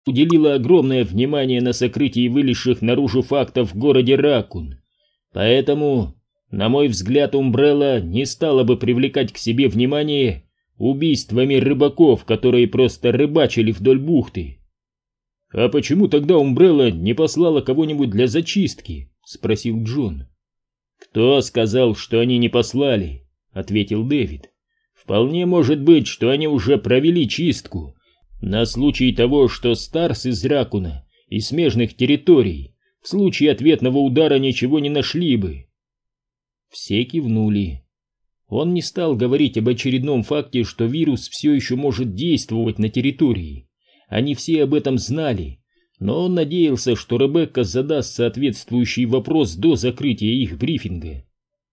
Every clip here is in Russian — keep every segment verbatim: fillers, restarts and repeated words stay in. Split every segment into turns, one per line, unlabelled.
уделила огромное внимание на сокрытии вылезших наружу фактов в городе Раккун. Поэтому, на мой взгляд, Умбрелла не стала бы привлекать к себе внимание убийствами рыбаков, которые просто рыбачили вдоль бухты. «А почему тогда Умбрелла не послала кого-нибудь для зачистки?» — спросил Джон. «Кто сказал, что они не послали?» — ответил Дэвид. «Вполне может быть, что они уже провели чистку на случай того, что Старс из Раккуна и смежных территорий в случае ответного удара ничего не нашли бы». Все кивнули. Он не стал говорить об очередном факте, что вирус все еще может действовать на территории. Они все об этом знали, но он надеялся, что Ребекка задаст соответствующий вопрос до закрытия их брифинга.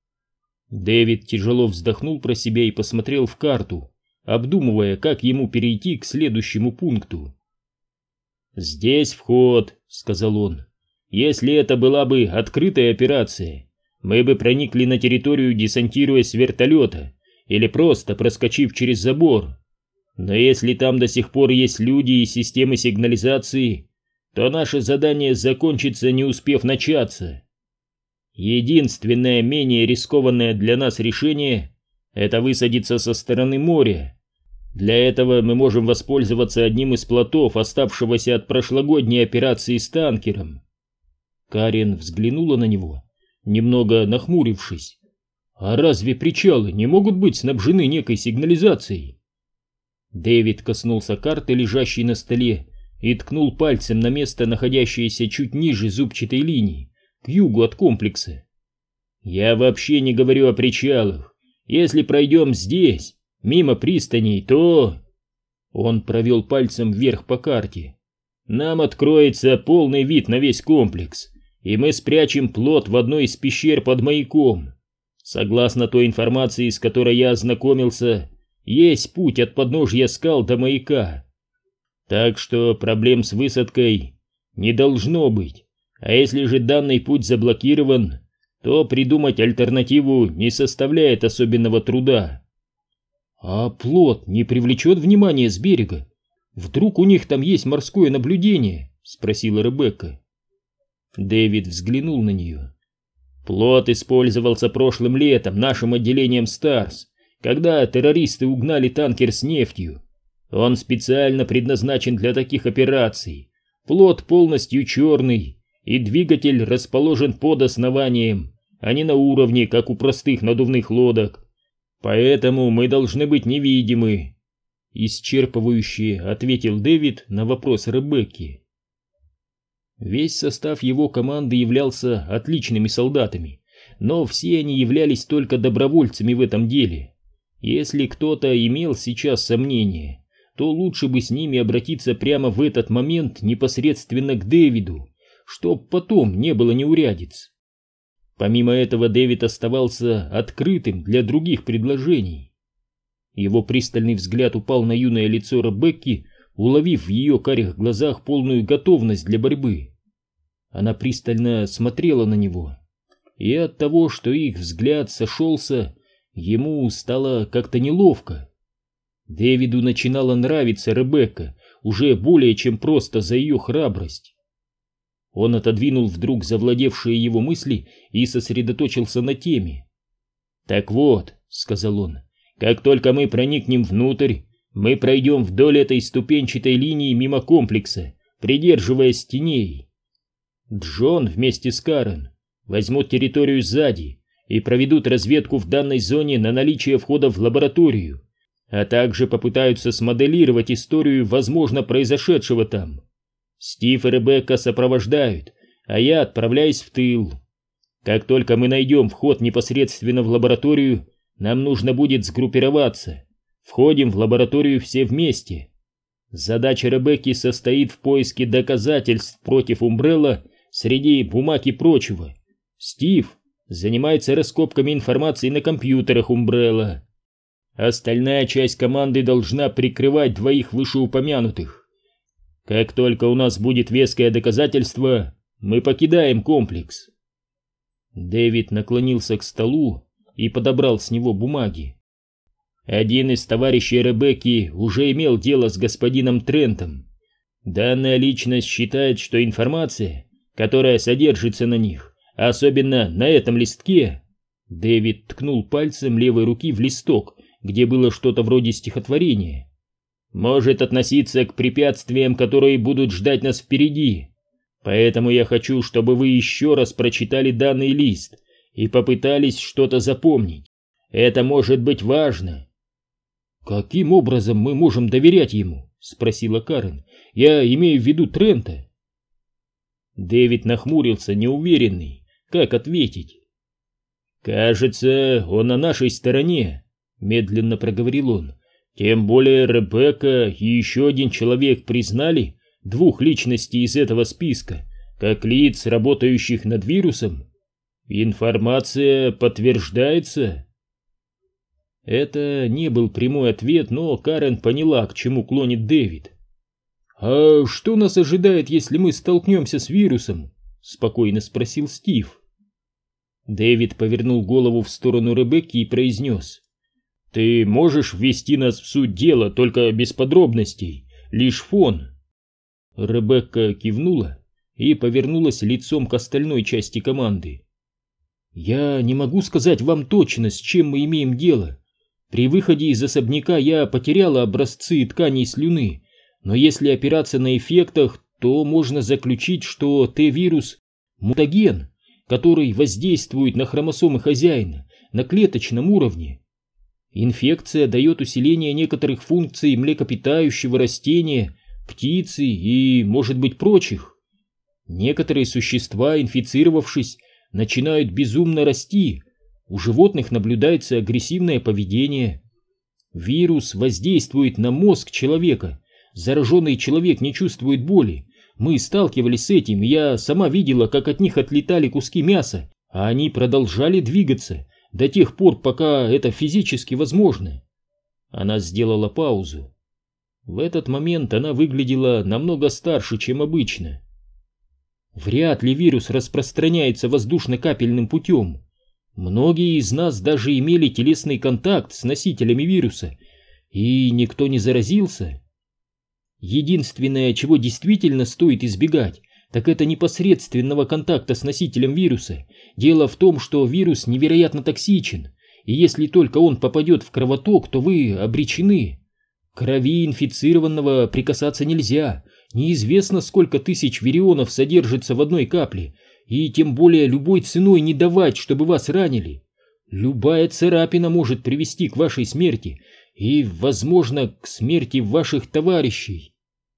Дэвид тяжело вздохнул про себя и посмотрел в карту, обдумывая, как ему перейти к следующему пункту. «Здесь вход», — сказал он. «Если это была бы открытая операция, мы бы проникли на территорию, десантируясь с вертолета или просто проскочив через забор. Но если там до сих пор есть люди и системы сигнализации, то наше задание закончится, не успев начаться. Единственное менее рискованное для нас решение — это высадиться со стороны моря. Для этого мы можем воспользоваться одним из плотов, оставшегося от прошлогодней операции с танкером». Карен взглянула на него, немного нахмурившись. «А разве причалы не могут быть снабжены некой сигнализацией?» Дэвид коснулся карты, лежащей на столе, и ткнул пальцем на место, находящееся чуть ниже зубчатой линии, к югу от комплекса. «Я вообще не говорю о причалах. Если пройдем здесь, мимо пристаней, то...» Он провел пальцем вверх по карте. «Нам откроется полный вид на весь комплекс, и мы спрячем плот в одной из пещер под маяком. Согласно той информации, с которой я ознакомился, есть путь от подножья скал до маяка. Так что проблем с высадкой не должно быть. А если же данный путь заблокирован, то придумать альтернативу не составляет особенного труда». «А плот не привлечет внимания с берега? Вдруг у них там есть морское наблюдение?» — спросила Ребекка. Дэвид взглянул на нее. «Плот использовался прошлым летом нашим отделением Старс, когда террористы угнали танкер с нефтью. Он специально предназначен для таких операций. Плот полностью черный, и двигатель расположен под основанием, а не на уровне, как у простых надувных лодок. Поэтому мы должны быть невидимы», — исчерпывающе ответил Дэвид на вопрос Ребекки. Весь состав его команды являлся отличными солдатами, но все они являлись только добровольцами в этом деле. Если кто-то имел сейчас сомнения, то лучше бы с ними обратиться прямо в этот момент непосредственно к Дэвиду, чтоб потом не было неурядиц. Помимо этого, Дэвид оставался открытым для других предложений. Его пристальный взгляд упал на юное лицо Ребекки, уловив в ее карих глазах полную готовность для борьбы. Она пристально смотрела на него, и от того, что их взгляд сошелся, ему стало как-то неловко. Дэвиду начинала нравиться Ребекка, уже более чем просто за ее храбрость. Он отодвинул вдруг завладевшие его мысли и сосредоточился на теме. «Так вот», — сказал он, — «как только мы проникнем внутрь, мы пройдем вдоль этой ступенчатой линии мимо комплекса, придерживаясь теней. Джон вместе с Карен возьмут территорию сзади и проведут разведку в данной зоне на наличие входа в лабораторию, а также попытаются смоделировать историю возможно произошедшего там. Стив и Ребекка сопровождают, а я отправляюсь в тыл. Как только мы найдем вход непосредственно в лабораторию, нам нужно будет сгруппироваться. Входим в лабораторию все вместе. Задача Ребекки состоит в поиске доказательств против Умбрелла среди бумаг и прочего. Стив занимается раскопками информации на компьютерах Умбрелла. Остальная часть команды должна прикрывать двоих вышеупомянутых. Как только у нас будет веское доказательство, мы покидаем комплекс». Дэвид наклонился к столу и подобрал с него бумаги. Один из товарищей Ребекки уже имел дело с господином Трентом. Данная личность считает, что информация, которая содержится на них, особенно на этом листке, Дэвид ткнул пальцем левой руки в листок, где было что-то вроде стихотворения, может относиться к препятствиям, которые будут ждать нас впереди. Поэтому я хочу, чтобы вы еще раз прочитали данный лист и попытались что-то запомнить. Это может быть важно. Каким образом мы можем доверять ему? Спросила Карен. Я имею в виду Трента. Дэвид нахмурился, неуверенный, как ответить. «Кажется, он на нашей стороне», — медленно проговорил он. «Тем более Ребекка и еще один человек признали двух личностей из этого списка как лиц, работающих над вирусом. Информация подтверждается». Это не был прямой ответ, но Карен поняла, к чему клонит Дэвид. «А что нас ожидает, если мы столкнемся с вирусом?» — спокойно спросил Стив. Дэвид повернул голову в сторону Ребекки и произнес: «Ты можешь ввести нас в суть дела, только без подробностей, лишь фон». Ребекка кивнула и повернулась лицом к остальной части команды. «Я не могу сказать вам точно, с чем мы имеем дело. При выходе из особняка я потеряла образцы тканей слюны, но если опираться на эффектах, то можно заключить, что Т-вирус – мутаген, который воздействует на хромосомы хозяина на клеточном уровне. Инфекция дает усиление некоторых функций млекопитающего растения, птицы и, может быть, прочих. Некоторые существа, инфицировавшись, начинают безумно расти. У животных наблюдается агрессивное поведение. Вирус воздействует на мозг человека. Зараженный человек не чувствует боли. Мы сталкивались с этим, и я сама видела, как от них отлетали куски мяса, а они продолжали двигаться до тех пор, пока это физически возможно. Она сделала паузу. В этот момент она выглядела намного старше, чем обычно. Вряд ли вирус распространяется воздушно-капельным путем. Многие из нас даже имели телесный контакт с носителями вируса, и никто не заразился. Единственное, чего действительно стоит избегать, так это непосредственного контакта с носителем вируса. Дело в том, что вирус невероятно токсичен, и если только он попадет в кровоток, то вы обречены. К крови инфицированного прикасаться нельзя, неизвестно, сколько тысяч вирионов содержится в одной капле, и тем более любой ценой не давать, чтобы вас ранили. Любая царапина может привести к вашей смерти и, возможно, к смерти ваших товарищей.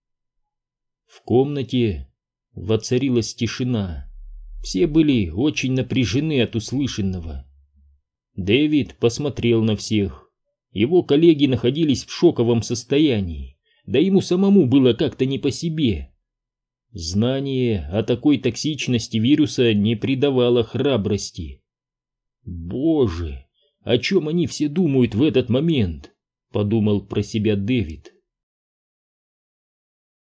В комнате воцарилась тишина. Все были очень напряжены от услышанного. Дэвид посмотрел на всех. Его коллеги находились в шоковом состоянии, да ему самому было как-то не по себе. Знание о такой токсичности вируса не придавало храбрости. «Боже, о чем они все думают в этот момент?» — подумал про себя Дэвид.